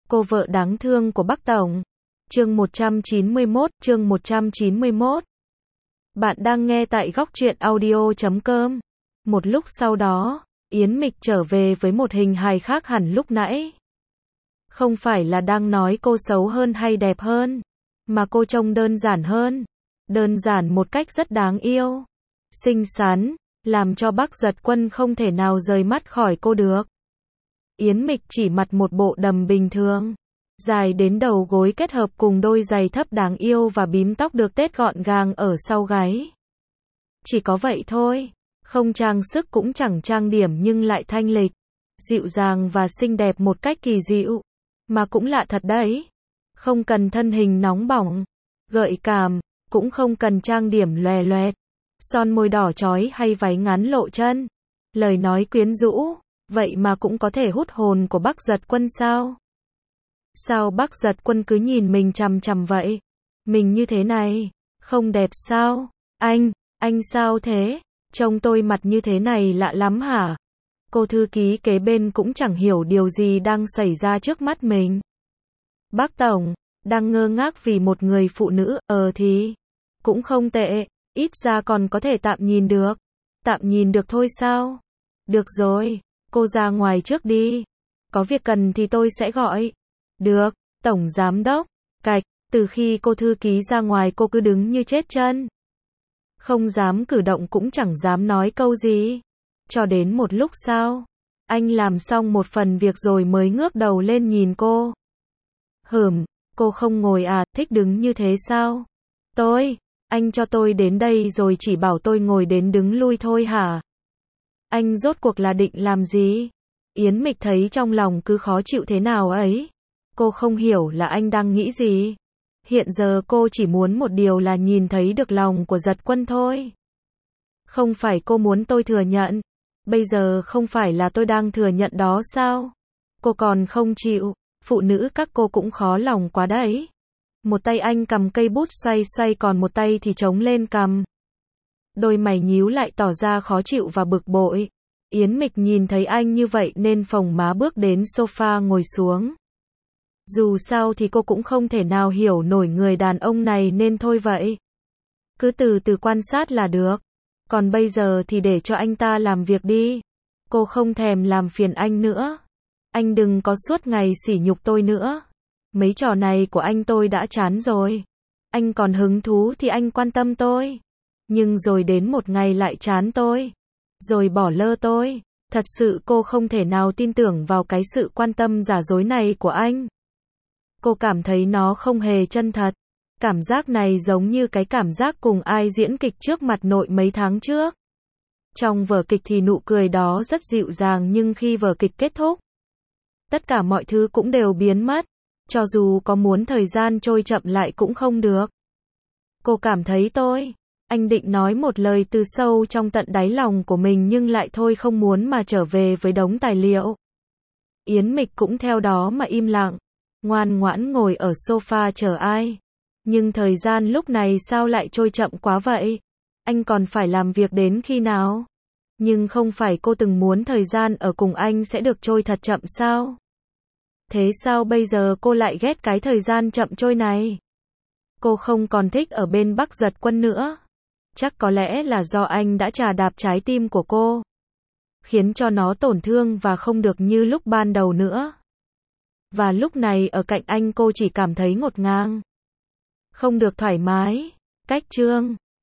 Cô vợ đáng thương của Bắc Tổng. Chương 191. Bạn đang nghe tại góc truyện audio.com. Một lúc sau đó, Yến Mịch trở về với một hình hài khác hẳn lúc nãy. Không phải là đang nói cô xấu hơn hay đẹp hơn, mà cô trông đơn giản hơn. Đơn giản một cách rất đáng yêu, xinh xắn, làm cho Bắc Giật Quân không thể nào rời mắt khỏi cô được. Yến Mịch chỉ mặc một bộ đầm bình thường, dài đến đầu gối kết hợp cùng đôi giày thấp đáng yêu và bím tóc được tết gọn gàng ở sau gáy. Chỉ có vậy thôi, không trang sức cũng chẳng trang điểm nhưng lại thanh lịch, dịu dàng và xinh đẹp một cách kỳ dịu. Mà cũng lạ thật đấy, không cần thân hình nóng bỏng, gợi cảm, cũng không cần trang điểm lòe loẹt, son môi đỏ chói hay váy ngắn lộ chân, lời nói quyến rũ, vậy mà cũng có thể hút hồn của Bắc Giật Quân sao? Sao Bắc Giật Quân cứ nhìn mình chằm chằm vậy? Mình như thế này, không đẹp sao? Anh sao thế? Trông tôi mặt như thế này lạ lắm hả? Cô thư ký kế bên cũng chẳng hiểu điều gì đang xảy ra trước mắt mình. Bác Tổng, đang ngơ ngác vì một người phụ nữ, thì cũng không tệ, ít ra còn có thể tạm nhìn được. Tạm nhìn được thôi sao? Được rồi, cô ra ngoài trước đi. Có việc cần thì tôi sẽ gọi. Được, Tổng Giám Đốc. Cạch, từ khi cô thư ký ra ngoài cô cứ đứng như chết chân. Không dám cử động cũng chẳng dám nói câu gì. Cho đến một lúc sau, anh làm xong một phần việc rồi mới ngước đầu lên nhìn cô. Cô không ngồi à, thích đứng như thế sao? Anh cho tôi đến đây rồi chỉ bảo tôi ngồi đến đứng lui thôi hả? Anh rốt cuộc là định làm gì? Yến Mịch thấy trong lòng cứ khó chịu thế nào ấy. Cô không hiểu là anh đang nghĩ gì. Hiện giờ cô chỉ muốn một điều là nhìn thấy được lòng của Giật Quân thôi. Không phải cô muốn tôi thừa nhận. Bây giờ không phải là tôi đang thừa nhận đó sao? Cô còn không chịu. Phụ nữ các cô cũng khó lòng quá đấy. Một tay anh cầm cây bút xoay xoay còn một tay thì chống lên cằm. Đôi mày nhíu lại tỏ ra khó chịu và bực bội. Yến Mịch nhìn thấy anh như vậy nên phồng má bước đến sofa ngồi xuống. Dù sao thì cô cũng không thể nào hiểu nổi người đàn ông này nên thôi vậy. Cứ từ từ quan sát là được. Còn bây giờ thì để cho anh ta làm việc đi. Cô không thèm làm phiền anh nữa. Anh đừng có suốt ngày sỉ nhục tôi nữa. Mấy trò này của anh tôi đã chán rồi. Anh còn hứng thú thì anh quan tâm tôi. Nhưng rồi đến một ngày lại chán tôi. Rồi bỏ lơ tôi. Thật sự cô không thể nào tin tưởng vào cái sự quan tâm giả dối này của anh. Cô cảm thấy nó không hề chân thật. Cảm giác này giống như cái cảm giác cùng ai diễn kịch trước mặt nội mấy tháng trước. Trong vở kịch thì nụ cười đó rất dịu dàng nhưng khi vở kịch kết thúc, tất cả mọi thứ cũng đều biến mất. Cho dù có muốn thời gian trôi chậm lại cũng không được. Cô cảm thấy anh định nói một lời từ sâu trong tận đáy lòng của mình nhưng lại thôi không muốn mà trở về với đống tài liệu. Yến Mịch cũng theo đó mà im lặng, ngoan ngoãn ngồi ở sofa chờ ai. Nhưng thời gian lúc này sao lại trôi chậm quá vậy? Anh còn phải làm việc đến khi nào? Nhưng không phải cô từng muốn thời gian ở cùng anh sẽ được trôi thật chậm sao? Thế sao bây giờ cô lại ghét cái thời gian chậm trôi này? Cô không còn thích ở bên Bắc Giật Quân nữa. Chắc có lẽ là do anh đã chà đạp trái tim của cô, khiến cho nó tổn thương và không được như lúc ban đầu nữa. Và lúc này ở cạnh anh cô chỉ cảm thấy ngột ngàng, không được thoải mái. Cách chương